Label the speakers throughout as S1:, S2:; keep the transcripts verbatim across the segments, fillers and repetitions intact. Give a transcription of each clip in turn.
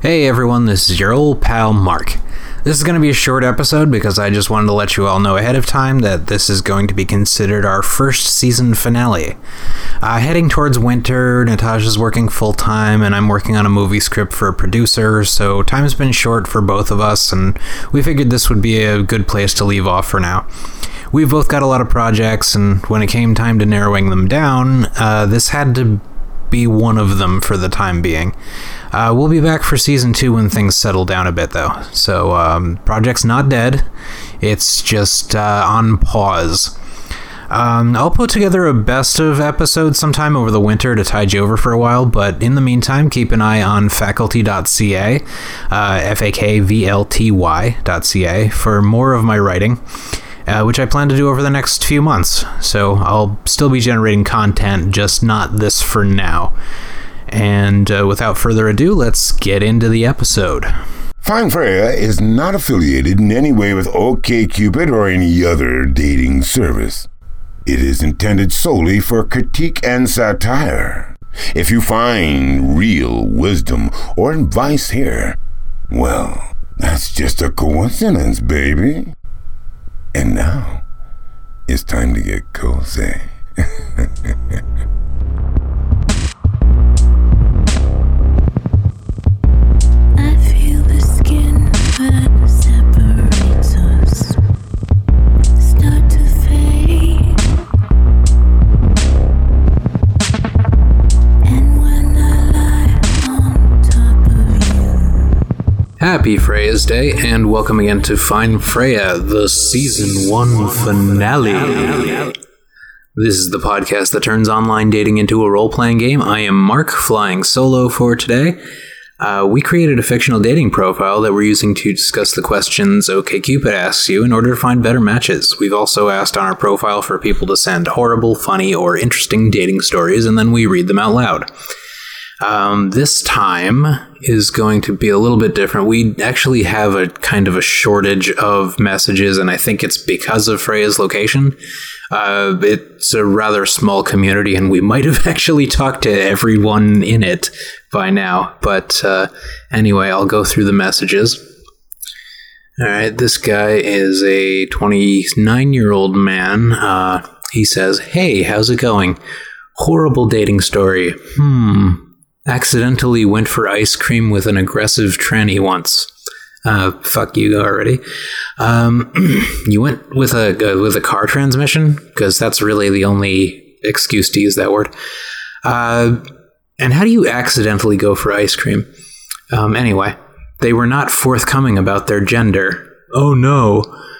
S1: Hey everyone, this is your old pal Mark. This is going to be a short episode because I just wanted to let you all know ahead of time that this is going to be considered our first season finale. Uh, heading towards winter, Natasha's working full-time and I'm working on a movie script for a producer, so time's been short for both of us and we figured this would be a good place to leave off for now. We've both got a lot of projects and when it came time to narrowing them down, uh, this had to be one of them for the time being. Uh, we'll be back for season two when things settle down a bit, though. So, um, project's not dead. It's just uh, on pause. Um, I'll put together a best of episode sometime over the winter to tide you over for a while, but in the meantime, keep an eye on faculty dot c a, uh, F A K V L T Y dot C A, for more of my writing. Uh, which I plan to do over the next few months. So I'll still be generating content, just not this for now. And uh, without further ado, let's get into the episode.
S2: Find Freya is not affiliated in any way with OkCupid or any other dating service. It is intended solely for critique and satire. If you find real wisdom or advice here, well, that's just a coincidence, baby. And now, it's time to get cozy.
S3: I feel the skin that separates us start to fade. And when I lie on top of you.
S1: Happy Freya's Day, and welcome again to Find Freya, the Season one finale. This is the podcast that turns online dating into a role-playing game. I am Mark, flying solo for today. Uh, we created a fictional dating profile that we're using to discuss the questions OkCupid asks you in order to find better matches. We've also asked on our profile for people to send horrible, funny, or interesting dating stories, and then we read them out loud. Um, this time is going to be a little bit different. We actually have a kind of a shortage of messages, and I think it's because of Freya's location. Uh, it's a rather small community, and we might have actually talked to everyone in it by now. But uh, anyway, I'll go through the messages. All right, this guy is a twenty-nine-year-old man. Uh, he says, "Hey, how's it going? Horrible dating story. Hmm. Accidentally went for ice cream with an aggressive tranny once." Uh, fuck you already. Um, you went with a uh, with a car transmission? Because that's really the only excuse to use that word. Uh, and how do you accidentally go for ice cream? Um, anyway, they were not forthcoming about their gender. Oh no.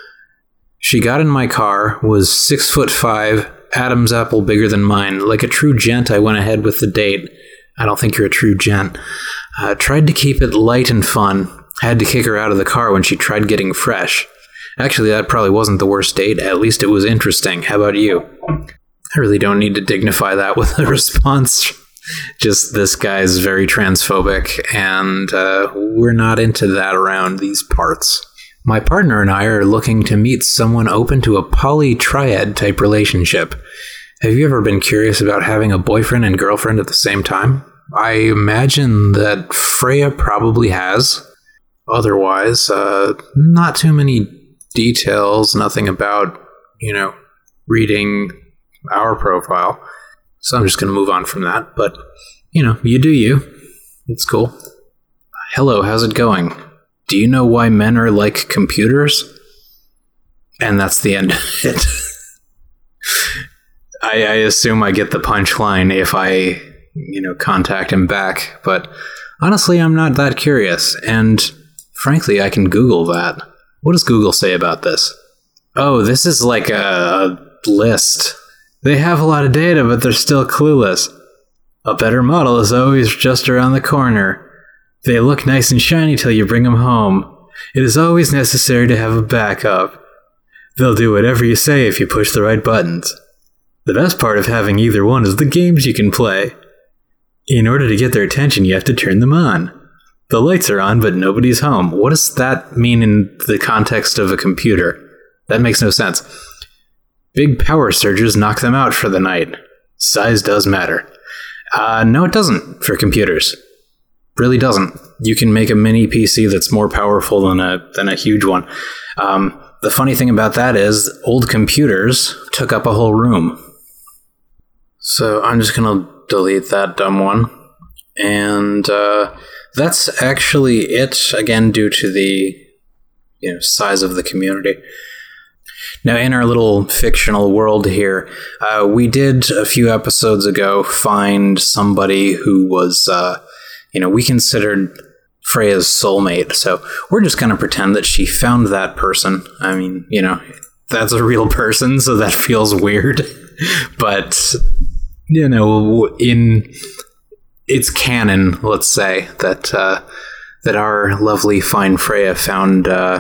S1: She got in my car, was six foot five, Adam's apple bigger than mine. Like a true gent, I went ahead with the date. I don't think you're a true gent. Uh, tried to keep it light and fun. Had to kick her out of the car when she tried getting fresh. Actually, that probably wasn't the worst date. At least it was interesting. How about you? I really don't need to dignify that with a response. Just this guy's very transphobic, and uh, we're not into that around these parts. My partner and I are looking to meet someone open to a poly-triad type relationship. Have you ever been curious about having a boyfriend and girlfriend at the same time? I imagine that Freya probably has. Otherwise, uh, not too many details, nothing about, you know, reading our profile. So I'm just going to move on from that. But, you know, you do you. It's cool. Hello, how's it going? Do you know why men are like computers? And that's the end of it. I, I assume I get the punchline if I, you know, contact him back. But honestly, I'm not that curious. And frankly, I can Google that. What does Google say about this? Oh, this is like a list. They have a lot of data, but they're still clueless. A better model is always just around the corner. They look nice and shiny till you bring them home. It is always necessary to have a backup. They'll do whatever you say if you push the right buttons. The best part of having either one is the games you can play. In order to get their attention, you have to turn them on. The lights are on, but nobody's home. What does that mean in the context of a computer? That makes no sense. Big power surges knock them out for the night. Size does matter. Uh, no, it doesn't for computers. really doesn't. You can make a mini P C that's more powerful than a than a huge one. Um, the funny thing about that is old computers took up a whole room. So I'm just going to delete that dumb one. And uh, that's actually it, again, due to the you know size of the community. Now, in our little fictional world here, uh, we did a few episodes ago find somebody who was, uh, you know, we considered Freya's soulmate. So we're just going to pretend that she found that person. I mean, you know, that's a real person, so that feels weird. But, you know, in it's canon, let's say, that uh, that our lovely fine Freya found uh,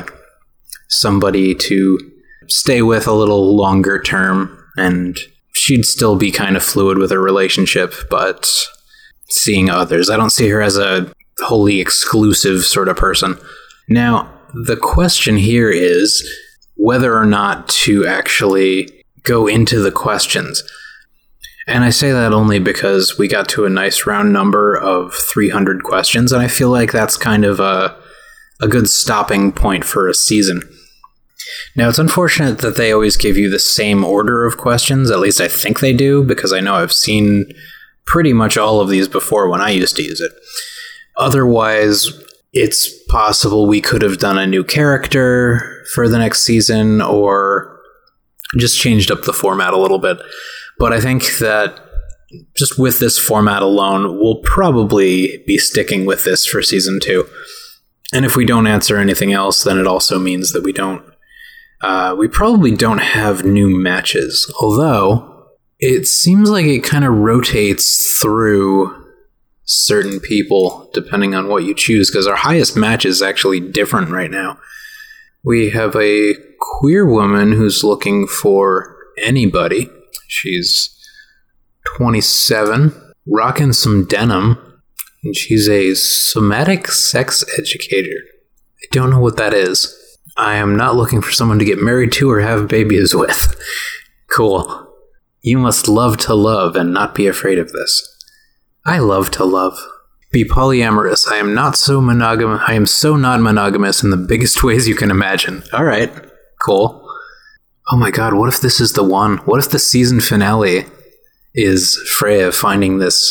S1: somebody to stay with a little longer term, and she'd still be kind of fluid with her relationship, but seeing others. I don't see her as a wholly exclusive sort of person. Now, the question here is whether or not to actually go into the questions. And I say that only because we got to a nice round number of three hundred questions, and I feel like that's kind of a, a good stopping point for a season. Now, it's unfortunate that they always give you the same order of questions, at least I think they do, because I know I've seen pretty much all of these before when I used to use it. Otherwise, it's possible we could have done a new character for the next season, or just changed up the format a little bit. But I think that just with this format alone, we'll probably be sticking with this for season two. And if we don't answer anything else, then it also means that we don't Uh, we probably don't have new matches, although it seems like it kind of rotates through certain people depending on what you choose, because our highest match is actually different right now. We have a queer woman who's looking for anybody. She's twenty-seven, rocking some denim, and she's a somatic sex educator. I don't know what that is. I am not looking for someone to get married to or have babies with. Cool. You must love to love and not be afraid of this. I love to love. Be polyamorous. I am not so monogamous. I am so not monogamous in the biggest ways you can imagine. All right. Cool. Oh my god, what if this is the one? What if the season finale is Freya finding this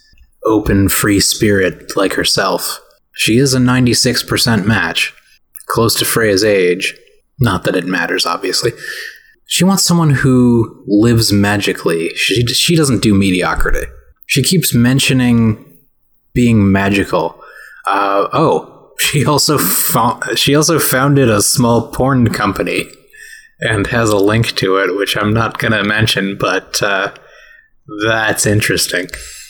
S1: open, free spirit like herself? She is a ninety-six percent match. Close to Freya's age. Not that it matters, obviously. She wants someone who lives magically. She she doesn't do mediocrity. She keeps mentioning being magical. Uh, oh, she also fo- she also founded a small porn company and has a link to it, which I'm not going to mention, but uh, that's interesting.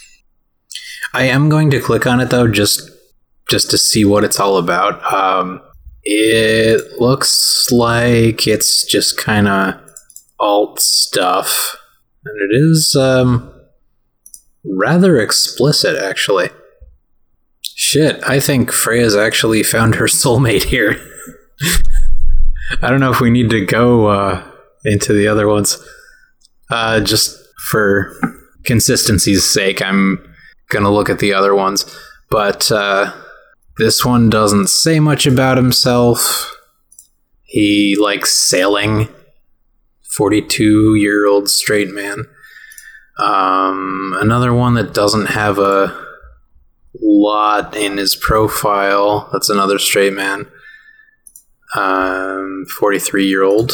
S1: I am going to click on it, though, just just to see what it's all about. Um... It looks like it's just kind of alt stuff. And it is um, rather explicit, actually. Shit, I think Freya's actually found her soulmate here. I don't know if we need to go uh, into the other ones. Uh, just for consistency's sake, I'm going to look at the other ones. But... Uh, This one doesn't say much about himself. He likes sailing. forty-two-year-old straight man. Um, another one that doesn't have a lot in his profile. That's another straight man. Um, forty-three-year-old.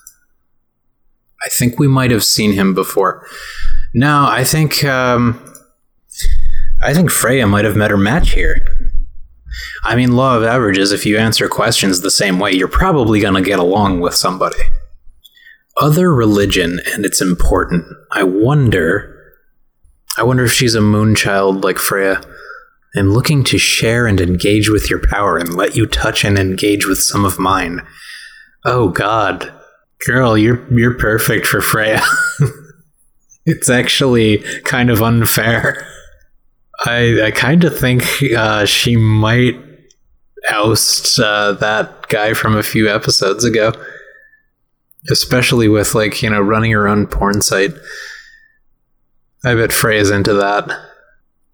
S1: I think we might have seen him before. No, I think... Um, I think Freya might have met her match here. I mean, law of averages, if you answer questions the same way, you're probably going to get along with somebody. Other religion, and it's important. I wonder... I wonder if she's a moonchild like Freya. I'm looking to share and engage with your power and let you touch and engage with some of mine. Oh, God. Girl, you're you're perfect for Freya. It's actually kind of unfair. I, I kind of think uh, she might oust uh, that guy from a few episodes ago. Especially with, like, you know, running her own porn site. I bet Freya's into that.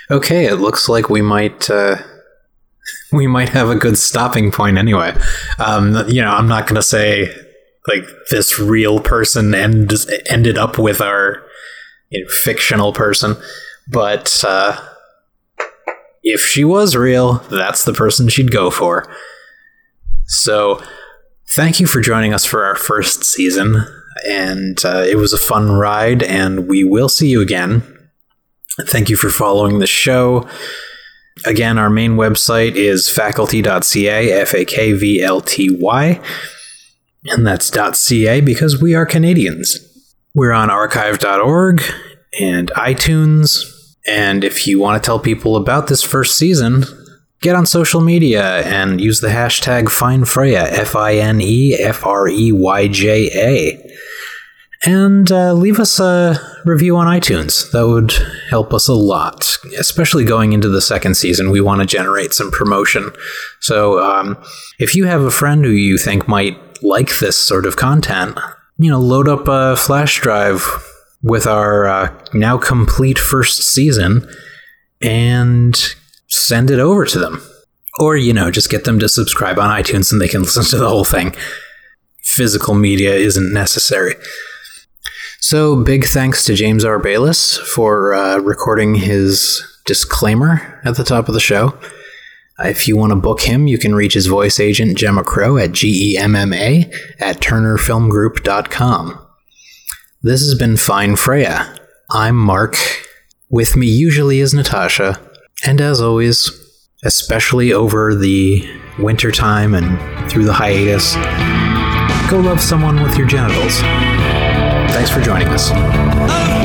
S1: Okay, it looks like we might uh, we might have a good stopping point anyway. Um, you know, I'm not going to say like this real person end, ended up with our you know, fictional person, but uh, if she was real, that's the person she'd go for. So, thank you for joining us for our first season, and uh, it was a fun ride, and we will see you again. Thank you for following the show. Again, our main website is faculty dot c a, F A K V L T Y, and that's .ca because we are Canadians. We're on archive dot org and iTunes, and if you want to tell people about this first season, get on social media and use the hashtag FineFreya, F I N E F R E Y J A. And uh, leave us a review on iTunes. That would help us a lot, especially going into the second season. We want to generate some promotion. So um, if you have a friend who you think might like this sort of content, you know, load up a flash drive with our uh, now complete first season and send it over to them. Or, you know, just get them to subscribe on iTunes and they can listen to the whole thing. Physical media isn't necessary. So, big thanks to James R. Bayless for uh, recording his disclaimer at the top of the show. Uh, if you want to book him, you can reach his voice agent, Gemma Crow, at G E M M A at turner film group dot com. This has been Fine Freya. I'm Mark. With me usually is Natasha. And as always, especially over the winter time and through the hiatus, go love someone with your genitals. Thanks for joining us.